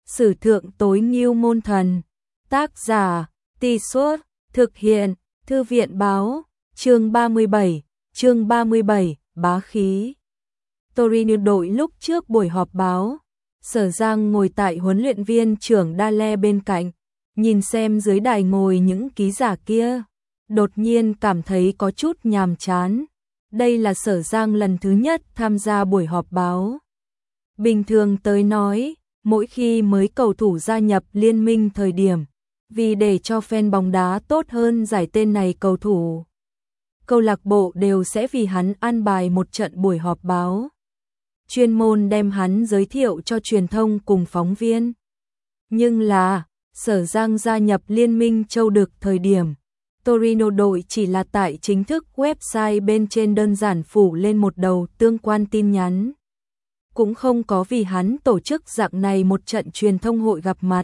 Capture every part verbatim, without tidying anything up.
Sử thượng tối ngưu môn thần. Tác giả, Tì Suốt, thực hiện, Thư viện báo, chương ba mươi bảy, chương ba mươi bảy, bá khí. Torino đội lúc trước buổi họp báo, Sở Giang ngồi tại huấn luyện viên trưởng Dale bên cạnh, nhìn xem dưới đài ngồi những ký giả kia, đột nhiên cảm thấy có chút nhàm chán. Đây là Sở Giang lần thứ nhất tham gia buổi họp báo. Bình thường tới nói, mỗi khi mới cầu thủ gia nhập liên minh thời điểm, vì để cho fan bóng đá tốt hơn giải tên này cầu thủ, câu lạc bộ đều sẽ vì hắn an bài một trận buổi họp báo, chuyên môn đem hắn giới thiệu cho truyền thông cùng phóng viên. Nhưng là, Sở Giang gia nhập liên minh châu Đực thời điểm, Torino đội chỉ là tại chính thức website bên trên đơn giản phủ lên một đầu tương quan tin nhắn. Cũng không có vì hắn tổ chức dạng này một trận truyền thông hội gặp mặt.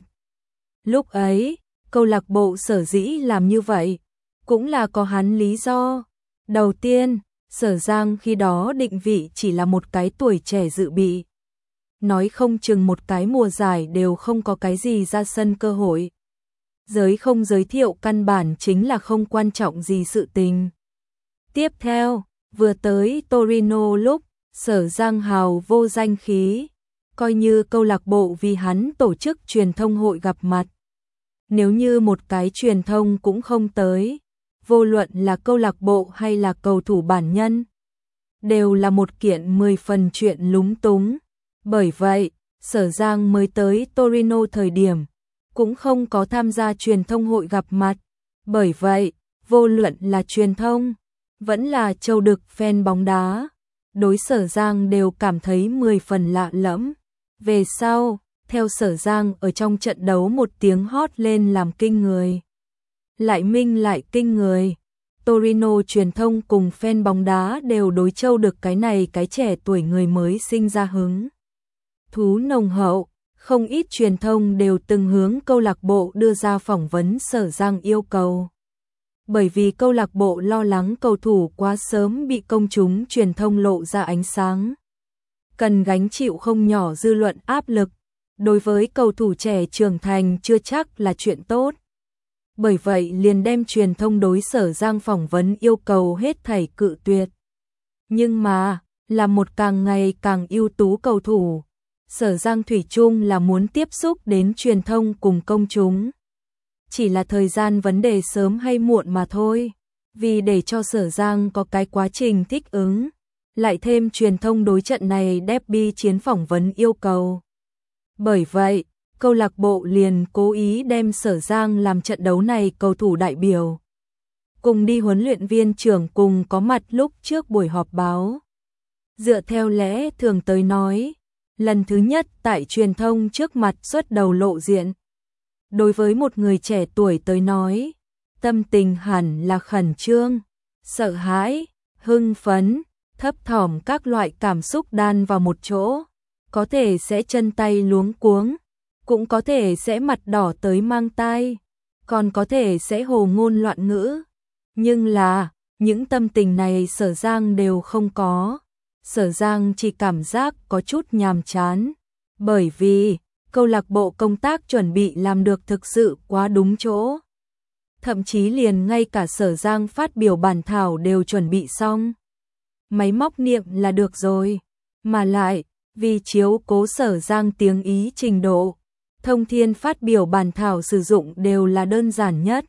Lúc ấy, câu lạc bộ sở dĩ làm như vậy, cũng là có hắn lý do. Đầu tiên, Sở Giang khi đó định vị chỉ là một cái tuổi trẻ dự bị. Nói không chừng một cái mùa giải đều không có cái gì ra sân cơ hội. Giới không giới thiệu căn bản chính là không quan trọng gì sự tình. Tiếp theo, vừa tới Torino lúc, Sở Giang hào vô danh khí, coi như câu lạc bộ vì hắn tổ chức truyền thông hội gặp mặt. Nếu như một cái truyền thông cũng không tới, vô luận là câu lạc bộ hay là cầu thủ bản nhân, đều là một kiện mười phần chuyện lúng túng. Bởi vậy, Sở Giang mới tới Torino thời điểm, cũng không có tham gia truyền thông hội gặp mặt. Bởi vậy, vô luận là truyền thông, vẫn là châu Đực fan bóng đá, đối Sở Giang đều cảm thấy mười phần lạ lẫm. Về sau, theo Sở Giang ở trong trận đấu một tiếng hót lên làm kinh người. Lại minh lại kinh người. Torino truyền thông cùng fan bóng đá đều đối châu Đực cái này cái trẻ tuổi người mới sinh ra hứng thú nồng hậu. Không ít truyền thông đều từng hướng câu lạc bộ đưa ra phỏng vấn Sở Giang yêu cầu. Bởi vì câu lạc bộ lo lắng cầu thủ quá sớm bị công chúng truyền thông lộ ra ánh sáng, cần gánh chịu không nhỏ dư luận áp lực, đối với cầu thủ trẻ trưởng thành chưa chắc là chuyện tốt. Bởi vậy liền đem truyền thông đối Sở Giang phỏng vấn yêu cầu hết thảy cự tuyệt. Nhưng mà, là một càng ngày càng ưu tú cầu thủ, Sở Giang thủy chung là muốn tiếp xúc đến truyền thông cùng công chúng. Chỉ là thời gian vấn đề sớm hay muộn mà thôi. Vì để cho Sở Giang có cái quá trình thích ứng, lại thêm truyền thông đối trận này derby chiến phỏng vấn yêu cầu. Bởi vậy, câu lạc bộ liền cố ý đem Sở Giang làm trận đấu này cầu thủ đại biểu. Cùng đi huấn luyện viên trưởng cùng có mặt lúc trước buổi họp báo. Dựa theo lẽ thường tới nói, lần thứ nhất tại truyền thông trước mặt xuất đầu lộ diện. Đối với một người trẻ tuổi tới nói, tâm tình hẳn là khẩn trương, sợ hãi, hưng phấn, thấp thỏm các loại cảm xúc đan vào một chỗ. Có thể sẽ chân tay luống cuống, cũng có thể sẽ mặt đỏ tới mang tai, còn có thể sẽ hồ ngôn loạn ngữ. Nhưng là, những tâm tình này Sở Giang đều không có. Sở Giang chỉ cảm giác có chút nhàm chán, bởi vì câu lạc bộ công tác chuẩn bị làm được thực sự quá đúng chỗ. Thậm chí liền ngay cả Sở Giang phát biểu bản thảo đều chuẩn bị xong. Máy móc niệm là được rồi, mà lại, vì chiếu cố Sở Giang tiếng Ý trình độ, thông thiên phát biểu bản thảo sử dụng đều là đơn giản nhất,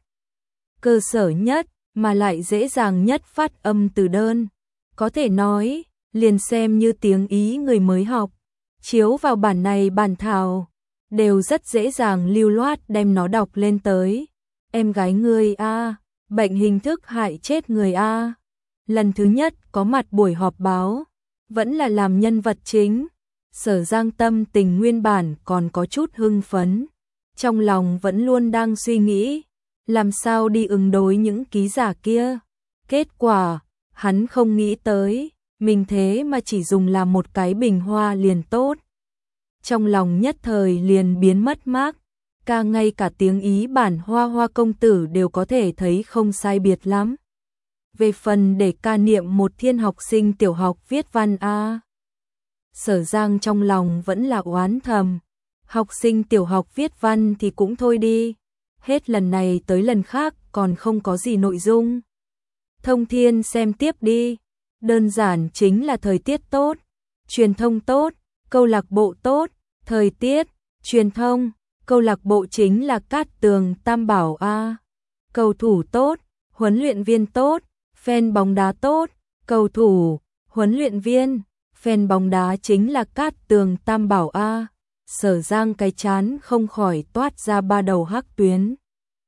cơ sở nhất, mà lại dễ dàng nhất phát âm từ đơn. Có thể nói, liền xem như tiếng Ý người mới học, chiếu vào bản này bản thảo, đều rất dễ dàng lưu loát đem nó đọc lên tới. Em gái ngươi a, bệnh hình thức hại chết người a. Lần thứ nhất có mặt buổi họp báo, vẫn là làm nhân vật chính. Sở Giang tâm tình nguyên bản còn có chút hưng phấn, trong lòng vẫn luôn đang suy nghĩ, làm sao đi ứng đối những ký giả kia. Kết quả, hắn không nghĩ tới, mình thế mà chỉ dùng làm một cái bình hoa liền tốt. Trong lòng nhất thời liền biến mất mát, ca ngay cả tiếng Ý bản Hoa Hoa công tử đều có thể thấy không sai biệt lắm. Về phần để ca niệm một thiên học sinh tiểu học viết văn a, Sở Giang trong lòng vẫn là oán thầm, Học sinh tiểu học viết văn thì cũng thôi đi. Hết lần này tới lần khác còn không có gì nội dung. Thông thiên xem tiếp đi. Đơn giản chính là thời tiết tốt, truyền thông tốt, câu lạc bộ tốt, thời tiết, truyền thông, câu lạc bộ chính là Cát Tường Tam Bảo a. Cầu thủ tốt, huấn luyện viên tốt, fan bóng đá tốt, cầu thủ, huấn luyện viên, fan bóng đá chính là Cát Tường Tam Bảo a. Sở Giang cái chán không khỏi toát ra ba đầu hắc tuyến.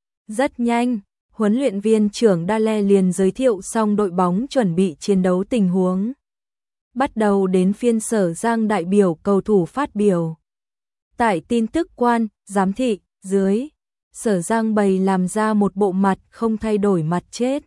Rất nhanh, huấn luyện viên trưởng Dale liền giới thiệu xong đội bóng chuẩn bị chiến đấu tình huống. Bắt đầu đến phiên Sở Giang đại biểu cầu thủ phát biểu. Tại tin tức quan, giám thị, dưới, Sở Giang bày làm ra một bộ mặt không thay đổi mặt chết.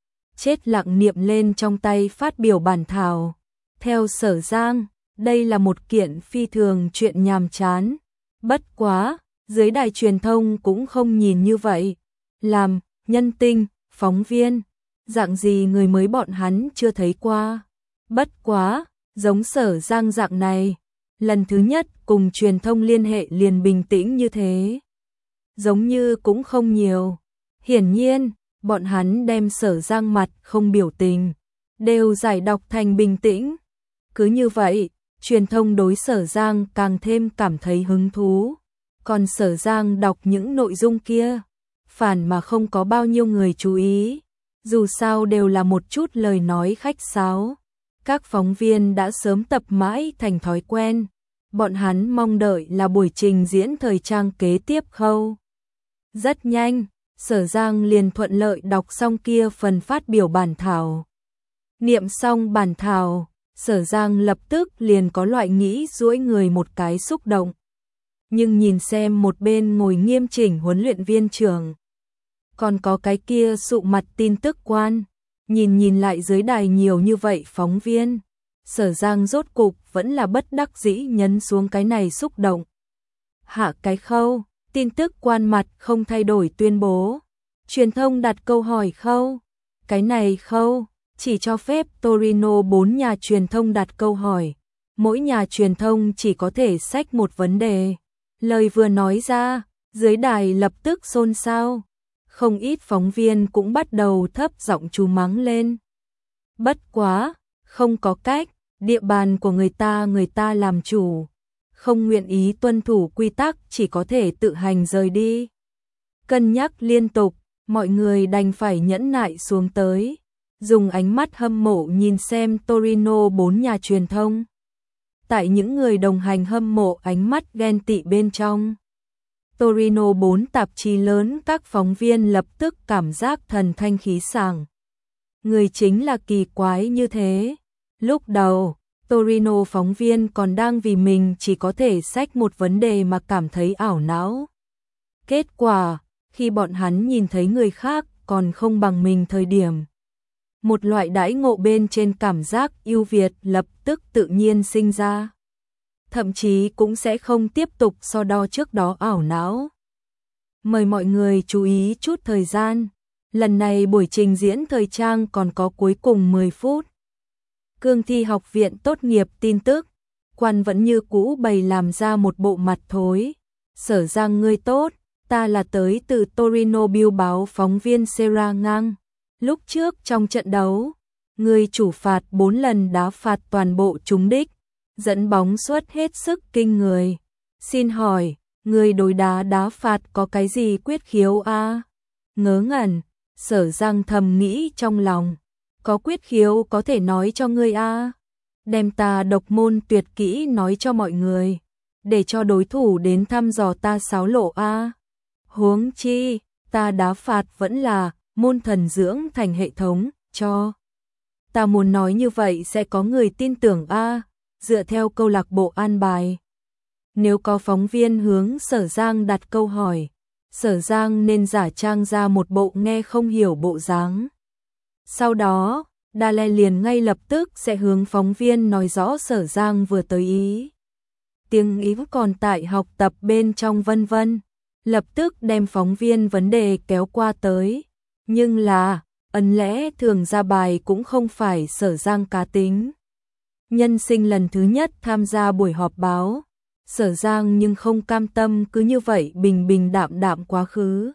Chết lặng niệm lên trong tay phát biểu bản thảo. Theo Sở Giang, đây là một kiện phi thường chuyện nhàm chán. Bất quá, dưới đài truyền thông cũng không nhìn như vậy. Làm, nhân tinh, phóng viên, dạng gì người mới bọn hắn chưa thấy qua. Bất quá, giống Sở Giang dạng này, lần thứ nhất cùng truyền thông liên hệ liền bình tĩnh như thế. Giống như cũng không nhiều. Hiển nhiên, bọn hắn đem Sở Giang mặt không biểu tình, đều giải đọc thành bình tĩnh. Cứ như vậy, truyền thông đối Sở Giang càng thêm cảm thấy hứng thú. Còn Sở Giang đọc những nội dung kia, phản mà không có bao nhiêu người chú ý. Dù sao đều là một chút lời nói khách sáo. Các phóng viên đã sớm tập mãi thành thói quen. Bọn hắn mong đợi là buổi trình diễn thời trang kế tiếp khâu. Rất nhanh, Sở Giang liền thuận lợi đọc xong kia phần phát biểu bản thảo. Niệm xong bản thảo, Sở Giang lập tức liền có loại nghĩ duỗi người một cái xúc động. Nhưng nhìn xem một bên ngồi nghiêm chỉnh huấn luyện viên trưởng, còn có cái kia sụ mặt tin tức quan, nhìn nhìn lại dưới đài nhiều như vậy phóng viên, Sở Giang rốt cục vẫn là bất đắc dĩ nhấn xuống cái này xúc động. Hạ cái khâu, tin tức quan mặt không thay đổi tuyên bố. Truyền thông đặt câu hỏi khâu. Cái này khâu, chỉ cho phép Torino bốn nhà truyền thông đặt câu hỏi. Mỗi nhà truyền thông chỉ có thể xách một vấn đề. Lời vừa nói ra, dưới đài lập tức xôn xao. Không ít phóng viên cũng bắt đầu thấp giọng chú mắng lên. Bất quá, không có cách, địa bàn của người ta người ta làm chủ. Không nguyện ý tuân thủ quy tắc chỉ có thể tự hành rời đi. Cân nhắc liên tục, mọi người đành phải nhẫn nại xuống tới. Dùng ánh mắt hâm mộ nhìn xem Torino bốn nhà truyền thông. Tại những người đồng hành hâm mộ ánh mắt ghen tị bên trong, Torino bốn tạp chí lớn các phóng viên lập tức cảm giác thần thanh khí sảng. Người chính là kỳ quái như thế. Lúc đầu, Torino phóng viên còn đang vì mình chỉ có thể xách một vấn đề mà cảm thấy ảo não. Kết quả, khi bọn hắn nhìn thấy người khác còn không bằng mình thời điểm, một loại đãi ngộ bên trên cảm giác ưu việt lập tức tự nhiên sinh ra. Thậm chí cũng sẽ không tiếp tục so đo trước đó ảo não. Mời mọi người chú ý chút thời gian. Lần này buổi trình diễn thời trang còn có cuối cùng mười phút. Cương thi học viện tốt nghiệp tin tức. Quan vẫn như cũ bày làm ra một bộ mặt thối. Sở Giang ngươi tốt, ta là tới từ Torino Bill báo phóng viên Sera ngang. Lúc trước trong trận đấu, người chủ phạt bốn lần đá phạt toàn bộ trúng đích, dẫn bóng suất hết sức kinh người. Xin hỏi, người đối đá đá phạt có cái gì quyết khiếu a? À? Ngớ ngẩn, Sở Giang thầm nghĩ trong lòng, có quyết khiếu có thể nói cho ngươi a? À? Đem ta độc môn tuyệt kỹ nói cho mọi người, để cho đối thủ đến thăm dò ta xáo lộ a. À? Huống chi, ta đá phạt vẫn là môn thần dưỡng thành hệ thống, cho. Ta muốn nói như vậy sẽ có người tin tưởng a, à, dựa theo câu lạc bộ an bài. Nếu có phóng viên hướng Sở Giang đặt câu hỏi, Sở Giang nên giả trang ra một bộ nghe không hiểu bộ dáng. Sau đó, Dale liền ngay lập tức sẽ hướng phóng viên nói rõ Sở Giang vừa tới ý. Tiếng Ý còn tại học tập bên trong vân vân, lập tức đem phóng viên vấn đề kéo qua tới. Nhưng là, ấn lẽ thường ra bài cũng không phải Sở Giang cá tính. Nhân sinh lần thứ nhất tham gia buổi họp báo, Sở Giang nhưng không cam tâm cứ như vậy bình bình đạm đạm quá khứ.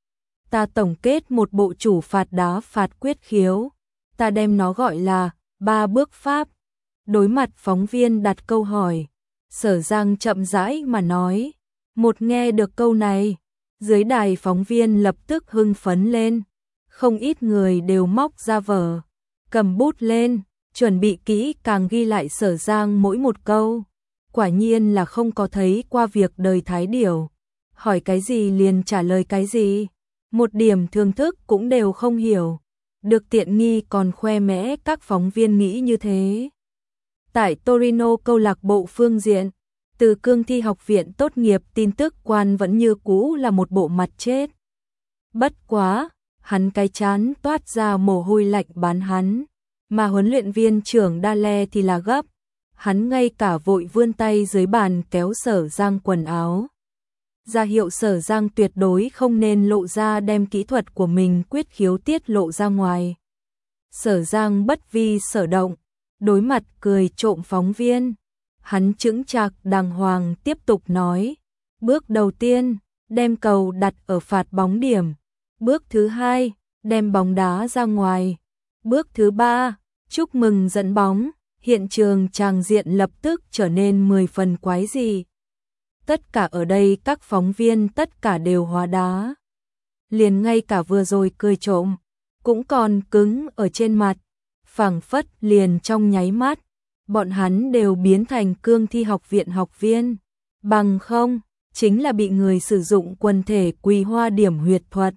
Ta tổng kết một bộ chủ phạt đá phạt quyết khiếu, ta đem nó gọi là ba bước pháp. Đối mặt phóng viên đặt câu hỏi, Sở Giang chậm rãi mà nói. Một nghe được câu này, dưới đài phóng viên lập tức hưng phấn lên. Không ít người đều móc ra vở, cầm bút lên, chuẩn bị kỹ càng ghi lại Sở Giang mỗi một câu. Quả nhiên là không có thấy qua việc đời thái điểu. Hỏi cái gì liền trả lời cái gì. Một điểm thưởng thức cũng đều không hiểu. Được tiện nghi còn khoe mẽ các phóng viên nghĩ như thế. Tại Torino câu lạc bộ phương diện, từ cương thi học viện tốt nghiệp tin tức quan vẫn như cũ là một bộ mặt chết. Bất quá, hắn cái chán toát ra mồ hôi lạnh bán hắn, mà huấn luyện viên trưởng Dale thì là gấp. Hắn ngay cả vội vươn tay dưới bàn kéo Sở Giang quần áo. Ra hiệu Sở Giang tuyệt đối không nên lộ ra đem kỹ thuật của mình quyết khiếu tiết lộ ra ngoài. Sở Giang bất vi sở động, đối mặt cười trộm phóng viên. Hắn chững chạc đàng hoàng tiếp tục nói. Bước đầu tiên, đem cầu đặt ở phạt bóng điểm. Bước thứ hai, đem bóng đá ra ngoài. Bước thứ ba, chúc mừng dẫn bóng. Hiện trường tràng diện lập tức trở nên mười phần quái dị. Tất cả ở đây các phóng viên tất cả đều hóa đá. Liền ngay cả vừa rồi cười trộm, cũng còn cứng ở trên mặt. Phảng phất liền trong nháy mắt, bọn hắn đều biến thành cương thi học viện học viên. Bằng không, chính là bị người sử dụng quần thể quỳ hoa điểm huyệt thuật.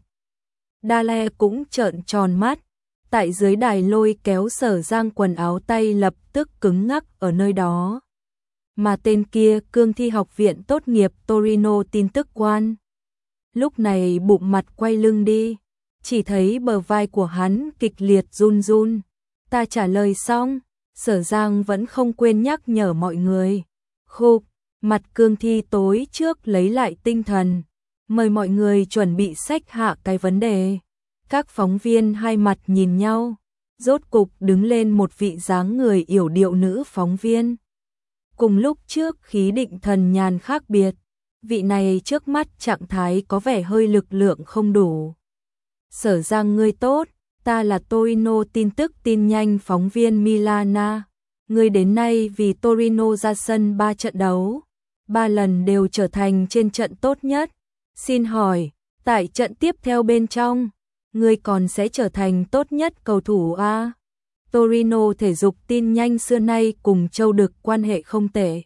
Dale cũng trợn tròn mắt. Tại dưới đài lôi kéo Sở Giang quần áo tay lập tức cứng ngắc ở nơi đó. Mà tên kia cương thi học viện tốt nghiệp Torino tin tức quan. Lúc này bụng mặt quay lưng đi, chỉ thấy bờ vai của hắn kịch liệt run run. Ta trả lời xong, Sở Giang vẫn không quên nhắc nhở mọi người. Khục, mặt cương thi tối trước lấy lại tinh thần, mời mọi người chuẩn bị xách hạ cái vấn đề. Các phóng viên hai mặt nhìn nhau, rốt cục đứng lên một vị dáng người yểu điệu nữ phóng viên. Cùng lúc trước khí định thần nhàn khác biệt, vị này trước mắt trạng thái có vẻ hơi lực lượng không đủ. Sở Giang ngươi tốt, ta là Torino tin tức tin nhanh phóng viên Milana. Ngươi đến nay vì Torino ra sân ba trận đấu, ba lần đều trở thành trên trận tốt nhất. Xin hỏi, tại trận tiếp theo bên trong, ngươi còn sẽ trở thành tốt nhất cầu thủ a? Torino thể dục tin nhanh xưa nay cùng Châu Đực quan hệ không tệ.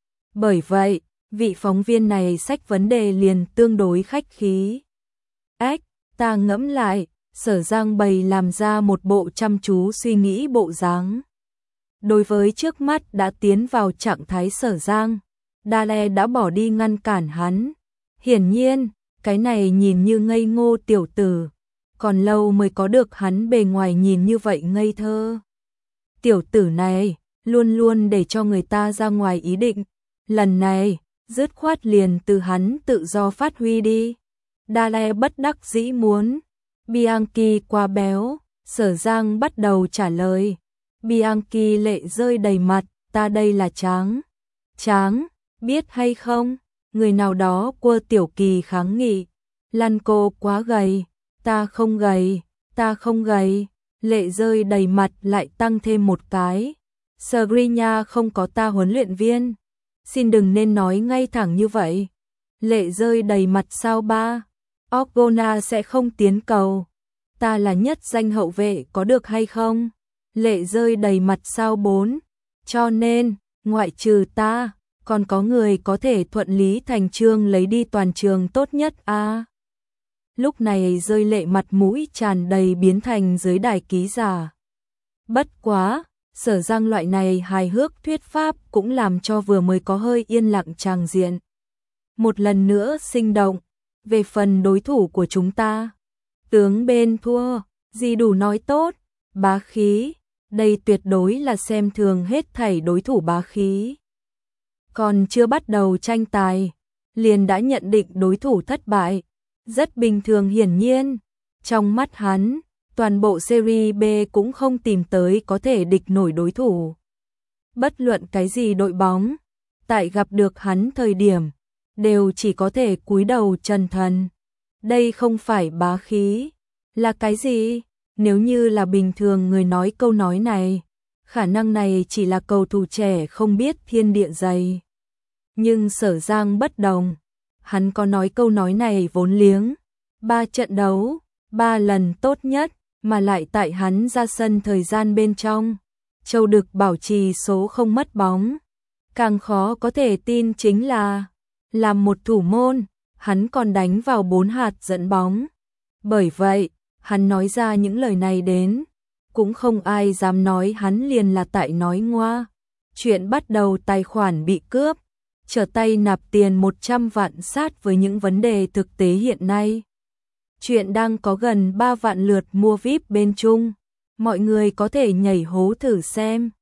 Bởi vậy, vị phóng viên này xách vấn đề liền tương đối khách khí. Ếch, ta ngẫm lại, Sở Giang bày làm ra một bộ chăm chú suy nghĩ bộ dáng. Đối với trước mắt đã tiến vào trạng thái Sở Giang, Dale đã bỏ đi ngăn cản hắn. Hiển nhiên, cái này nhìn như ngây ngô tiểu tử, còn lâu mới có được hắn bề ngoài nhìn như vậy ngây thơ. Tiểu tử này, luôn luôn để cho người ta ra ngoài ý định. Lần này, dứt khoát liền từ hắn tự do phát huy đi. Dale bất đắc dĩ muốn. Bianchi quá béo, Sở Giang bắt đầu trả lời. Bianchi lệ rơi đầy mặt, ta đây là tráng. Tráng, biết hay không? Người nào đó quơ Tiểu Kỳ kháng nghị. Lan cô quá gầy. Ta không gầy, ta không gầy. Lệ rơi đầy mặt lại tăng thêm một cái. Skriniar không có ta huấn luyện viên. Xin đừng nên nói ngay thẳng như vậy. Lệ rơi đầy mặt sao ba? Orgona sẽ không tiến cầu. Ta là nhất danh hậu vệ có được hay không? Lệ rơi đầy mặt sao bốn? Cho nên, ngoại trừ ta, còn có người có thể thuận lý thành trương lấy đi toàn trường tốt nhất a. À, lúc này rơi lệ mặt mũi tràn đầy biến thành dưới đài ký giả. Bất quá, Sở Giang loại này hài hước thuyết pháp cũng làm cho vừa mới có hơi yên lặng tràng diện một lần nữa sinh động. Về phần đối thủ của chúng ta, tướng bên thua, gì đủ nói tốt, bá khí, đây tuyệt đối là xem thường hết thảy đối thủ bá khí. Còn chưa bắt đầu tranh tài, liền đã nhận định đối thủ thất bại, rất bình thường hiển nhiên. Trong mắt hắn, toàn bộ Serie B cũng không tìm tới có thể địch nổi đối thủ. Bất luận cái gì đội bóng, tại gặp được hắn thời điểm, đều chỉ có thể cúi đầu trần thần. Đây không phải bá khí, là cái gì? Nếu như là bình thường người nói câu nói này, khả năng này chỉ là cầu thủ trẻ không biết thiên địa dày. Nhưng Sở Giang bất đồng, hắn có nói câu nói này vốn liếng, ba trận đấu, ba lần tốt nhất, mà lại tại hắn ra sân thời gian bên trong, Châu Đực bảo trì số không mất bóng. Càng khó có thể tin chính là, làm một thủ môn, hắn còn đánh vào bốn hạt dẫn bóng. Bởi vậy, hắn nói ra những lời này đến, cũng không ai dám nói hắn liền là tại nói ngoa. Chuyện bắt đầu tài khoản bị cướp, trở tay nạp tiền một trăm vạn sát với những vấn đề thực tế hiện nay. Chuyện đang có gần ba vạn lượt mua vi ai pi bên Trung, mọi người có thể nhảy hố thử xem.